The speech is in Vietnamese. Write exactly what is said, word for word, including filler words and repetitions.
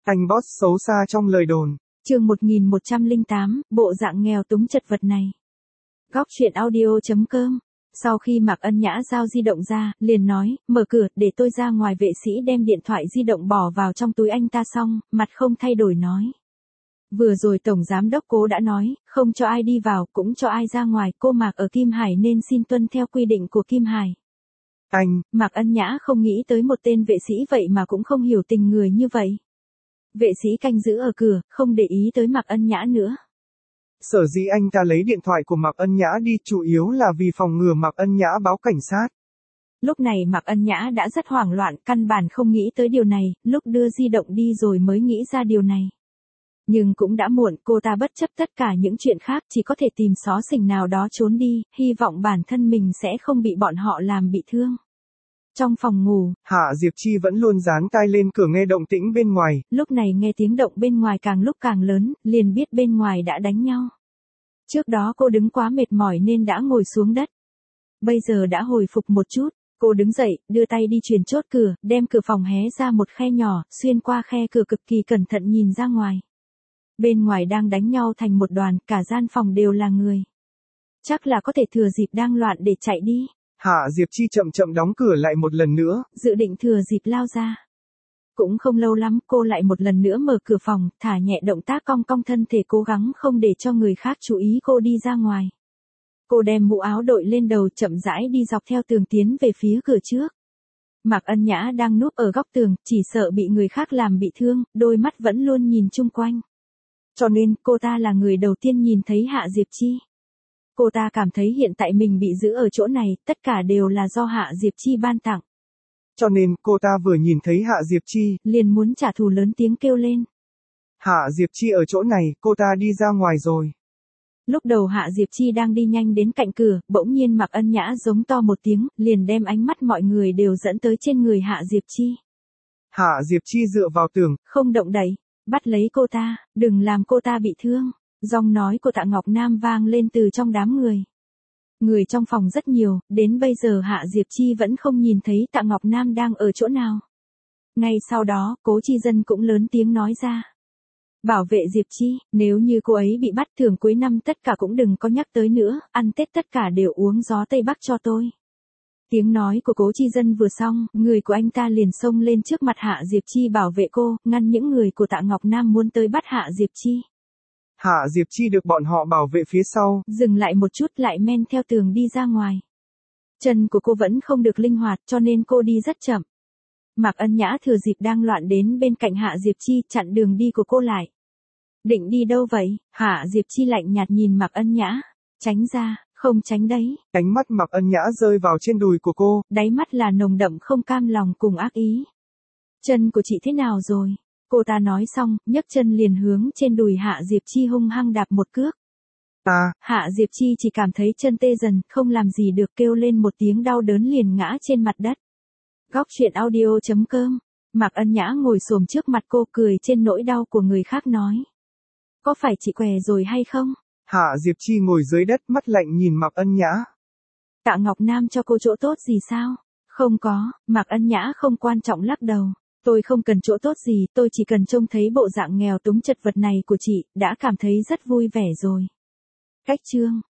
Anh boss xấu xa trong lời đồn. Chương một nghìn một trăm lẻ tám, bộ dạng nghèo túng chật vật này. Góc truyện audio chấm com. Sau khi Mạc Ân Nhã giao di động ra, liền nói, mở cửa, để tôi ra ngoài. Vệ sĩ đem điện thoại di động bỏ vào trong túi anh ta xong, mặt không thay đổi nói. Vừa rồi Tổng Giám đốc Cố đã nói, không cho ai đi vào, cũng cho ai ra ngoài, cô Mạc ở Kim Hải nên xin tuân theo quy định của Kim Hải. Anh, Mạc Ân Nhã không nghĩ tới một tên vệ sĩ vậy mà cũng không hiểu tình người như vậy. Vệ sĩ canh giữ ở cửa, không để ý tới Mạc Ân Nhã nữa. Sở dĩ anh ta lấy điện thoại của Mạc Ân Nhã đi chủ yếu là vì phòng ngừa Mạc Ân Nhã báo cảnh sát. Lúc này Mạc Ân Nhã đã rất hoảng loạn, căn bản không nghĩ tới điều này, lúc đưa di động đi rồi mới nghĩ ra điều này. Nhưng cũng đã muộn, cô ta bất chấp tất cả những chuyện khác, chỉ có thể tìm xó xỉnh nào đó trốn đi, hy vọng bản thân mình sẽ không bị bọn họ làm bị thương. Trong phòng ngủ, Hạ Diệp Chi vẫn luôn dán tai lên cửa nghe động tĩnh bên ngoài. Lúc này nghe tiếng động bên ngoài càng lúc càng lớn, liền biết bên ngoài đã đánh nhau. Trước đó cô đứng quá mệt mỏi nên đã ngồi xuống đất. Bây giờ đã hồi phục một chút, cô đứng dậy, đưa tay đi chuyền chốt cửa, đem cửa phòng hé ra một khe nhỏ, xuyên qua khe cửa cực kỳ cẩn thận nhìn ra ngoài. Bên ngoài đang đánh nhau thành một đoàn, cả gian phòng đều là người. Chắc là có thể thừa dịp đang loạn để chạy đi. Hạ Diệp Chi chậm chậm đóng cửa lại một lần nữa. Dự định thừa dịp lao ra. Cũng không lâu lắm, cô lại một lần nữa mở cửa phòng, thả nhẹ động tác cong cong thân thể cố gắng không để cho người khác chú ý cô đi ra ngoài. Cô đem mũ áo đội lên đầu chậm rãi đi dọc theo tường tiến về phía cửa trước. Mạc Ân Nhã đang núp ở góc tường, chỉ sợ bị người khác làm bị thương, đôi mắt vẫn luôn nhìn chung quanh. Cho nên, cô ta là người đầu tiên nhìn thấy Hạ Diệp Chi. Cô ta cảm thấy hiện tại mình bị giữ ở chỗ này, tất cả đều là do Hạ Diệp Chi ban tặng. Cho nên, cô ta vừa nhìn thấy Hạ Diệp Chi, liền muốn trả thù lớn tiếng kêu lên. Hạ Diệp Chi ở chỗ này, cô ta đi ra ngoài rồi. Lúc đầu Hạ Diệp Chi đang đi nhanh đến cạnh cửa, bỗng nhiên Mạc Ân Nhã giống to một tiếng, liền đem ánh mắt mọi người đều dẫn tới trên người Hạ Diệp Chi. Hạ Diệp Chi dựa vào tường, không động đậy, bắt lấy cô ta, đừng làm cô ta bị thương. Giọng nói của Tạ Ngọc Nam vang lên từ trong đám người. Người trong phòng rất nhiều, đến bây giờ Hạ Diệp Chi vẫn không nhìn thấy Tạ Ngọc Nam đang ở chỗ nào. Ngay sau đó, Cố Chi Dân cũng lớn tiếng nói ra. Bảo vệ Diệp Chi, nếu như cô ấy bị bắt thưởng cuối năm tất cả cũng đừng có nhắc tới nữa, ăn Tết tất cả đều uống gió Tây Bắc cho tôi. Tiếng nói của Cố Chi Dân vừa xong, người của anh ta liền xông lên trước mặt Hạ Diệp Chi bảo vệ cô, ngăn những người của Tạ Ngọc Nam muốn tới bắt Hạ Diệp Chi. Hạ Diệp Chi được bọn họ bảo vệ phía sau. Dừng lại một chút lại men theo tường đi ra ngoài. Chân của cô vẫn không được linh hoạt cho nên cô đi rất chậm. Mạc Ân Nhã thừa dịp đang loạn đến bên cạnh Hạ Diệp Chi chặn đường đi của cô lại. Định đi đâu vậy? Hạ Diệp Chi lạnh nhạt nhìn Mạc Ân Nhã. Tránh ra, không tránh đấy. Ánh mắt Mạc Ân Nhã rơi vào trên đùi của cô. Đáy mắt là nồng đậm không cam lòng cùng ác ý. Chân của chị thế nào rồi? Cô ta nói xong, nhấc chân liền hướng trên đùi Hạ Diệp Chi hung hăng đạp một cước. À. Hạ Diệp Chi chỉ cảm thấy chân tê dần, không làm gì được kêu lên một tiếng đau đớn liền ngã trên mặt đất. Góc truyện audio chấm com. Mạc Ân Nhã ngồi xổm trước mặt cô cười trên nỗi đau của người khác nói. Có phải chị què rồi hay không? Hạ Diệp Chi ngồi dưới đất mắt lạnh nhìn Mạc Ân Nhã. Tạ Ngọc Nam cho cô chỗ tốt gì sao? Không có, Mạc Ân Nhã không quan trọng lắc đầu. Tôi không cần chỗ tốt gì, tôi chỉ cần trông thấy bộ dạng nghèo túng chật vật này của chị, đã cảm thấy rất vui vẻ rồi. Cách chương